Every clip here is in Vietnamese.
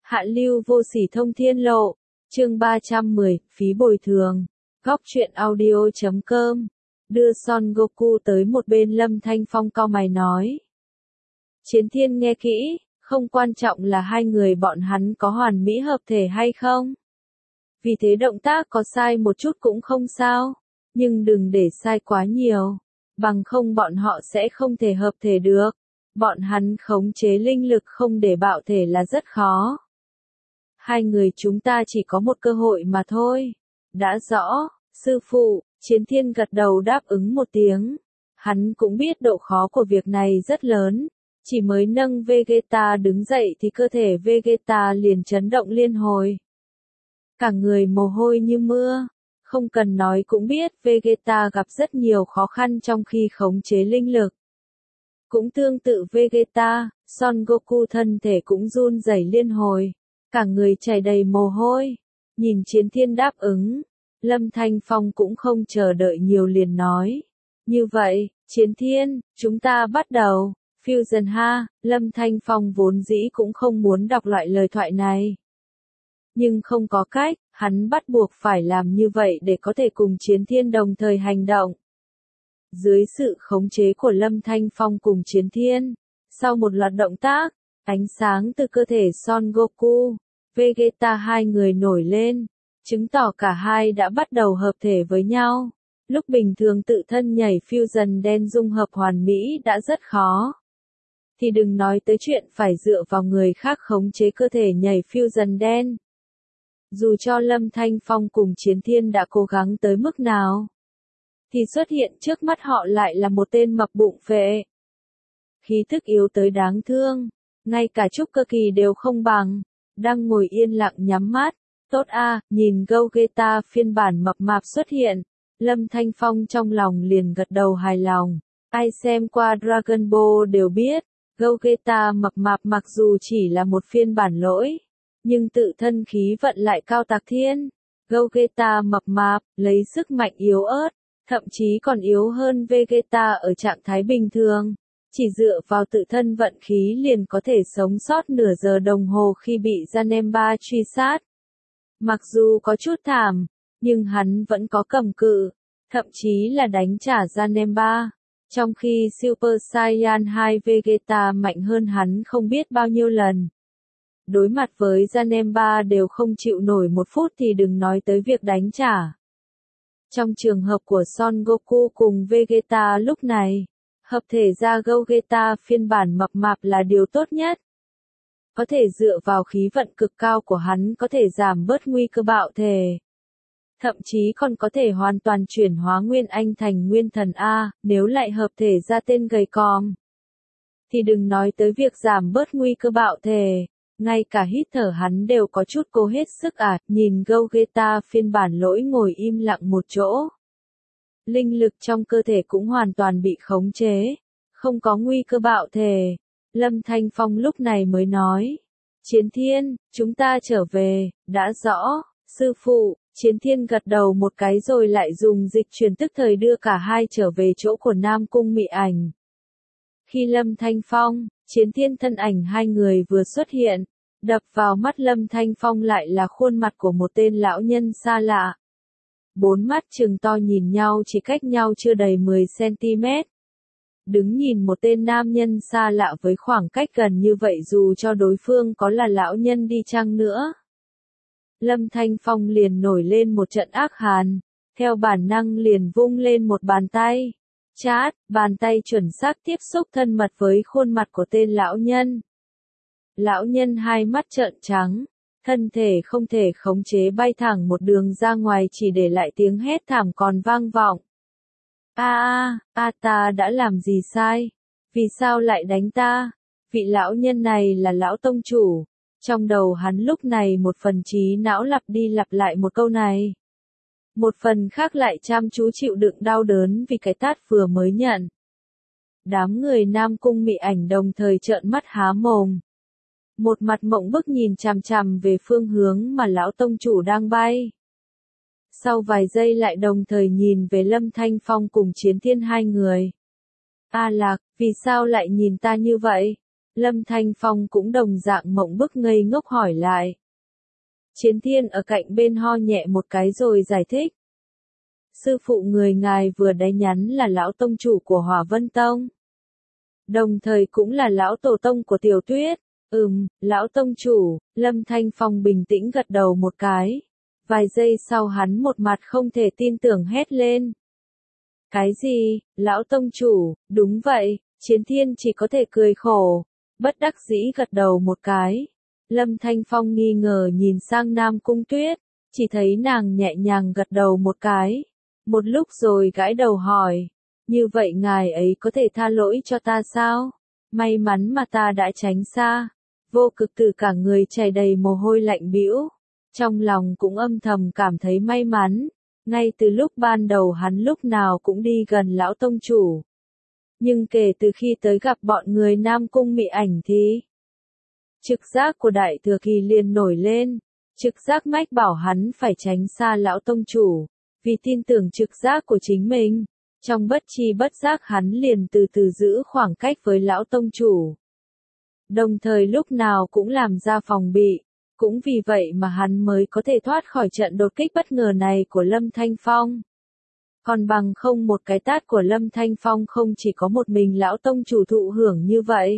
Hạ lưu vô sỉ thông thiên lộ. Chương 310, phí bồi thường. Góc truyện audio.com. Đưa Son Goku tới một bên, Lâm Thanh Phong cau mày nói. Chiến Thiên nghe kỹ, không quan trọng là hai người bọn hắn có hoàn mỹ hợp thể hay không. Vì thế động tác có sai một chút cũng không sao, nhưng đừng để sai quá nhiều, bằng không bọn họ sẽ không thể hợp thể được. Bọn hắn khống chế linh lực không để bạo thể là rất khó. Hai người chúng ta chỉ có một cơ hội mà thôi. Đã rõ, sư phụ. Chiến Thiên gật đầu đáp ứng một tiếng. Hắn cũng biết độ khó của việc này rất lớn. Chỉ mới nâng Vegeta đứng dậy thì cơ thể Vegeta liền chấn động liên hồi. Cả người mồ hôi như mưa. Không cần nói cũng biết Vegeta gặp rất nhiều khó khăn trong khi khống chế linh lực. Cũng tương tự Vegeta, Son Goku thân thể cũng run rẩy liên hồi. Cả người chảy đầy mồ hôi. Nhìn Chiến Thiên đáp ứng, Lâm Thanh Phong cũng không chờ đợi nhiều liền nói. Như vậy, Chiến Thiên, chúng ta bắt đầu. Fusion ha. Lâm Thanh Phong vốn dĩ cũng không muốn đọc loại lời thoại này. Nhưng không có cách, hắn bắt buộc phải làm như vậy để có thể cùng Chiến Thiên đồng thời hành động. Dưới sự khống chế của Lâm Thanh Phong cùng Chiến Thiên, sau một loạt động tác, ánh sáng từ cơ thể Son Goku, Vegeta hai người nổi lên, chứng tỏ cả hai đã bắt đầu hợp thể với nhau. Lúc bình thường tự thân nhảy Fusion đen dung hợp hoàn mỹ đã rất khó. Thì đừng nói tới chuyện phải dựa vào người khác khống chế cơ thể nhảy Fusion đen. Dù cho Lâm Thanh Phong cùng Chiến Thiên đã cố gắng tới mức nào, thì xuất hiện trước mắt họ lại là một tên mập bụng phệ. Khí thức yếu tới đáng thương, ngay cả Trúc Cơ Kỳ đều không bằng, đang ngồi yên lặng nhắm mắt. Tốt a, nhìn Gogeta phiên bản mập mạp xuất hiện, Lâm Thanh Phong trong lòng liền gật đầu hài lòng. Ai xem qua Dragon Ball đều biết, Gogeta mập mạp mặc dù chỉ là một phiên bản lỗi, nhưng tự thân khí vận lại cao tạc thiên. Gogeta mập mạp, lấy sức mạnh yếu ớt, thậm chí còn yếu hơn Vegeta ở trạng thái bình thường. Chỉ dựa vào tự thân vận khí liền có thể sống sót nửa giờ đồng hồ khi bị Janemba truy sát. Mặc dù có chút thảm, nhưng hắn vẫn có cầm cự, thậm chí là đánh trả Janemba. Trong khi Super Saiyan 2 Vegeta mạnh hơn hắn không biết bao nhiêu lần. Đối mặt với Janemba đều không chịu nổi một phút thì đừng nói tới việc đánh trả. Trong trường hợp của Son Goku cùng Vegeta lúc này, hợp thể ra Gogeta phiên bản mập mạp là điều tốt nhất. Có thể dựa vào khí vận cực cao của hắn có thể giảm bớt nguy cơ bạo thể. Thậm chí còn có thể hoàn toàn chuyển hóa Nguyên Anh thành Nguyên Thần A, nếu lại hợp thể ra tên gầy còm. Thì đừng nói tới việc giảm bớt nguy cơ bạo thể, ngay cả hít thở hắn đều có chút cố hết sức nhìn Gogeta phiên bản lỗi ngồi im lặng một chỗ. Linh lực trong cơ thể cũng hoàn toàn bị khống chế, không có nguy cơ bạo thể. Lâm Thanh Phong lúc này mới nói. Chiến Thiên, chúng ta trở về, đã rõ, sư phụ. Chiến Thiên gật đầu một cái rồi lại dùng dịch chuyển tức thời đưa cả hai trở về chỗ của Nam Cung Mị Ảnh. Khi Lâm Thanh Phong, Chiến Thiên thân ảnh hai người vừa xuất hiện, đập vào mắt Lâm Thanh Phong lại là khuôn mặt của một tên lão nhân xa lạ. Bốn mắt trừng to nhìn nhau chỉ cách nhau chưa đầy 10 cm. Đứng nhìn một tên nam nhân xa lạ với khoảng cách gần như vậy dù cho đối phương có là lão nhân đi chăng nữa. Lâm Thanh Phong liền nổi lên một trận ác hàn, theo bản năng liền vung lên một bàn tay. Chát, bàn tay chuẩn xác tiếp xúc thân mật với khuôn mặt của tên lão nhân. Lão nhân hai mắt trợn trắng, thân thể không thể khống chế bay thẳng một đường ra ngoài chỉ để lại tiếng hét thảm còn vang vọng. Ta đã làm gì sai? Vì sao lại đánh ta? Vị lão nhân này là lão tông chủ. Trong đầu hắn lúc này một phần trí não lặp đi lặp lại một câu này. Một phần khác lại chăm chú chịu đựng đau đớn vì cái tát vừa mới nhận. Đám người Nam Cung Mị Ảnh đồng thời trợn mắt há mồm. Một mặt mộng bức nhìn chằm chằm về phương hướng mà lão tông chủ đang bay. Sau vài giây lại đồng thời nhìn về Lâm Thanh Phong cùng Chiến Thiên hai người. A Lạc, vì sao lại nhìn ta như vậy? Lâm Thanh Phong cũng đồng dạng mộng bức ngây ngốc hỏi lại. Chiến Thiên ở cạnh bên ho nhẹ một cái rồi giải thích. Sư phụ người ngài vừa đánh nhắn là lão tông chủ của Hỏa Vân Tông. Đồng thời cũng là lão tổ tông của Tiểu Tuyết. Lão tông chủ, Lâm Thanh Phong bình tĩnh gật đầu một cái. Vài giây sau hắn một mặt không thể tin tưởng hét lên. Cái gì, lão tông chủ, đúng vậy, Chiến Thiên chỉ có thể cười khổ. Bất đắc dĩ gật đầu một cái. Lâm Thanh Phong nghi ngờ nhìn sang Nam Cung Tuyết, chỉ thấy nàng nhẹ nhàng gật đầu một cái. Một lúc rồi gãi đầu hỏi, như vậy ngài ấy có thể tha lỗi cho ta sao? May mắn mà ta đã tránh xa. Vô Cực Tử cả người chảy đầy mồ hôi lạnh bĩu, trong lòng cũng âm thầm cảm thấy may mắn. Ngay từ lúc ban đầu hắn lúc nào cũng đi gần lão tông chủ. Nhưng kể từ khi tới gặp bọn người Nam Cung Mị Ảnh thì trực giác của Đại Thừa Kỳ liền nổi lên, trực giác mách bảo hắn phải tránh xa lão tông chủ, vì tin tưởng trực giác của chính mình. Trong bất tri bất giác hắn liền từ từ giữ khoảng cách với lão tông chủ. Đồng thời lúc nào cũng làm ra phòng bị, cũng vì vậy mà hắn mới có thể thoát khỏi trận đột kích bất ngờ này của Lâm Thanh Phong. Còn bằng không một cái tát của Lâm Thanh Phong không chỉ có một mình lão tông chủ thụ hưởng như vậy.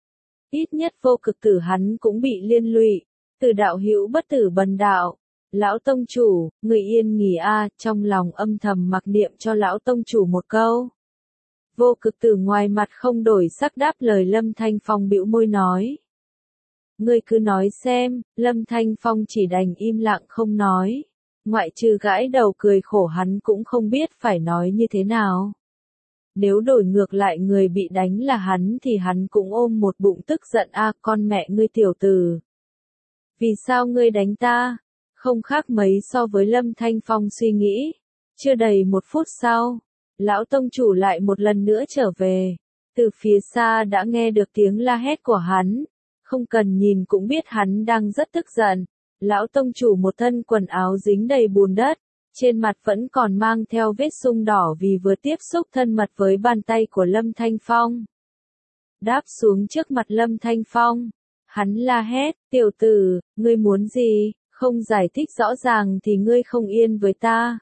Ít nhất Vô Cực Tử hắn cũng bị liên lụy, từ đạo hữu bất tử bần đạo. Lão tông chủ, người yên nghỉ a, trong lòng âm thầm mặc niệm cho lão tông chủ một câu. Vô Cực Tử ngoài mặt không đổi sắc đáp lời Lâm Thanh Phong bĩu môi nói. Ngươi cứ nói xem, Lâm Thanh Phong chỉ đành im lặng không nói. Ngoại trừ gãi đầu cười khổ hắn cũng không biết phải nói như thế nào. Nếu đổi ngược lại người bị đánh là hắn thì hắn cũng ôm một bụng tức giận a, con mẹ ngươi tiểu tử. Vì sao ngươi đánh ta? Không khác mấy so với Lâm Thanh Phong suy nghĩ. Chưa đầy một phút sau, lão tông chủ lại một lần nữa trở về. Từ phía xa đã nghe được tiếng la hét của hắn. Không cần nhìn cũng biết hắn đang rất tức giận. Lão tông chủ một thân quần áo dính đầy bùn đất, trên mặt vẫn còn mang theo vết sưng đỏ vì vừa tiếp xúc thân mật với bàn tay của Lâm Thanh Phong. Đáp xuống trước mặt Lâm Thanh Phong, hắn la hét, tiểu tử, ngươi muốn gì, không giải thích rõ ràng thì ngươi không yên với ta.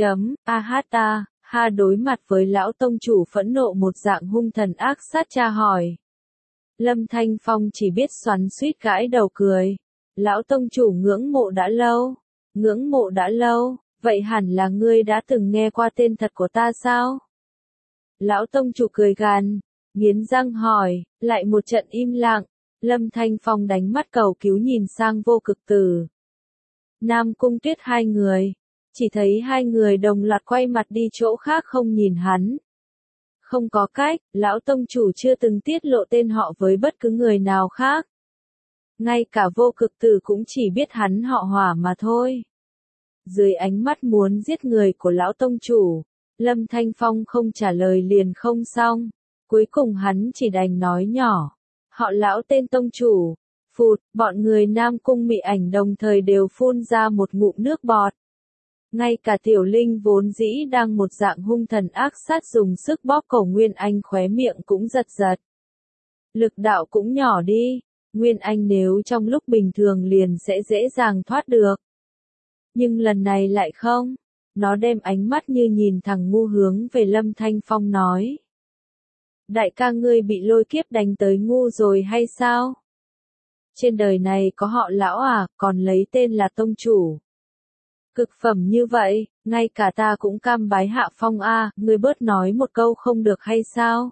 Ta, ha đối mặt với lão tông chủ phẫn nộ một dạng hung thần ác sát tra hỏi. Lâm Thanh Phong chỉ biết xoắn xuýt gãi đầu cười. Lão tông chủ ngưỡng mộ đã lâu, vậy hẳn là ngươi đã từng nghe qua tên thật của ta sao? Lão tông chủ cười gằn, nghiến răng hỏi, lại một trận im lặng. Lâm Thanh Phong đánh mắt cầu cứu nhìn sang Vô Cực Tử. Nam Cung Tuyết hai người, chỉ thấy hai người đồng loạt quay mặt đi chỗ khác không nhìn hắn. Không có cách, lão tông chủ chưa từng tiết lộ tên họ với bất cứ người nào khác. Ngay cả Vô Cực Tử cũng chỉ biết hắn họ Hỏa mà thôi. Dưới ánh mắt muốn giết người của lão tông chủ, Lâm Thanh Phong không trả lời liền không xong. Cuối cùng hắn chỉ đành nói nhỏ. Họ lão tên tông chủ. Phụt, bọn người Nam Cung Mị Ảnh đồng thời đều phun ra một ngụm nước bọt. Ngay cả Tiểu Linh vốn dĩ đang một dạng hung thần ác sát dùng sức bóp cổ Nguyên Anh khóe miệng cũng giật giật. Lực đạo cũng nhỏ đi. Nguyên Anh nếu trong lúc bình thường liền sẽ dễ dàng thoát được. Nhưng lần này lại không. Nó đem ánh mắt như nhìn thẳng ngu hướng về Lâm Thanh Phong nói. Đại ca ngươi bị lôi kiếp đánh tới ngu rồi hay sao? Trên đời này có họ lão à, còn lấy tên là tông chủ. Cực phẩm như vậy, ngay cả ta cũng cam bái hạ phong a, ngươi bớt nói một câu không được hay sao?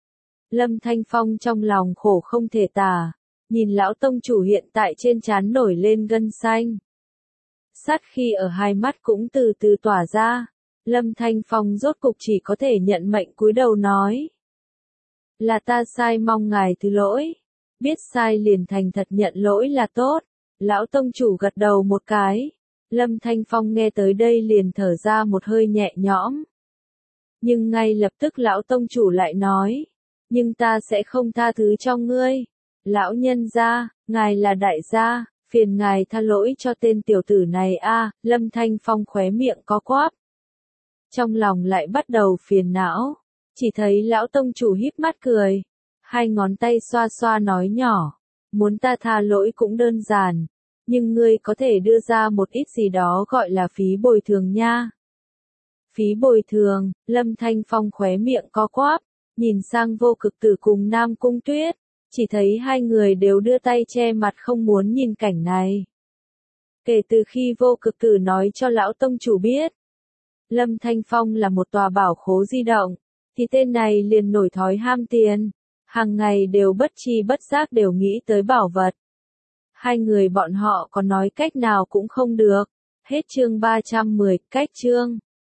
Lâm Thanh Phong trong lòng khổ không thể tả. Nhìn lão tông chủ hiện tại trên trán nổi lên gân xanh. Sát khi ở hai mắt cũng từ từ tỏa ra. Lâm Thanh Phong rốt cục chỉ có thể nhận mệnh cúi đầu nói. Là ta sai, mong ngài thứ lỗi. Biết sai liền thành thật nhận lỗi là tốt. Lão tông chủ gật đầu một cái. Lâm Thanh Phong nghe tới đây liền thở ra một hơi nhẹ nhõm. Nhưng ngay lập tức lão tông chủ lại nói. Nhưng ta sẽ không tha thứ cho ngươi. Lão nhân gia, ngài là đại gia, phiền ngài tha lỗi cho tên tiểu tử này a. Lâm Thanh Phong khóe miệng có quắp. Trong lòng lại bắt đầu phiền não. Chỉ thấy lão tông chủ híp mắt cười. Hai ngón tay xoa xoa nói nhỏ, muốn ta tha lỗi cũng đơn giản, nhưng ngươi có thể đưa ra một ít gì đó gọi là phí bồi thường nha. Phí bồi thường, Lâm Thanh Phong khóe miệng co quắp, nhìn sang Vô Cực Tử cùng Nam Cung Tuyết, chỉ thấy hai người đều đưa tay che mặt không muốn nhìn cảnh này. Kể từ khi Vô Cực Tử nói cho lão tông chủ biết, Lâm Thanh Phong là một tòa bảo khố di động, thì tên này liền nổi thói ham tiền, hàng ngày đều bất tri bất giác đều nghĩ tới bảo vật. Hai người bọn họ có nói cách nào cũng không được. Hết chương 310, cách chương.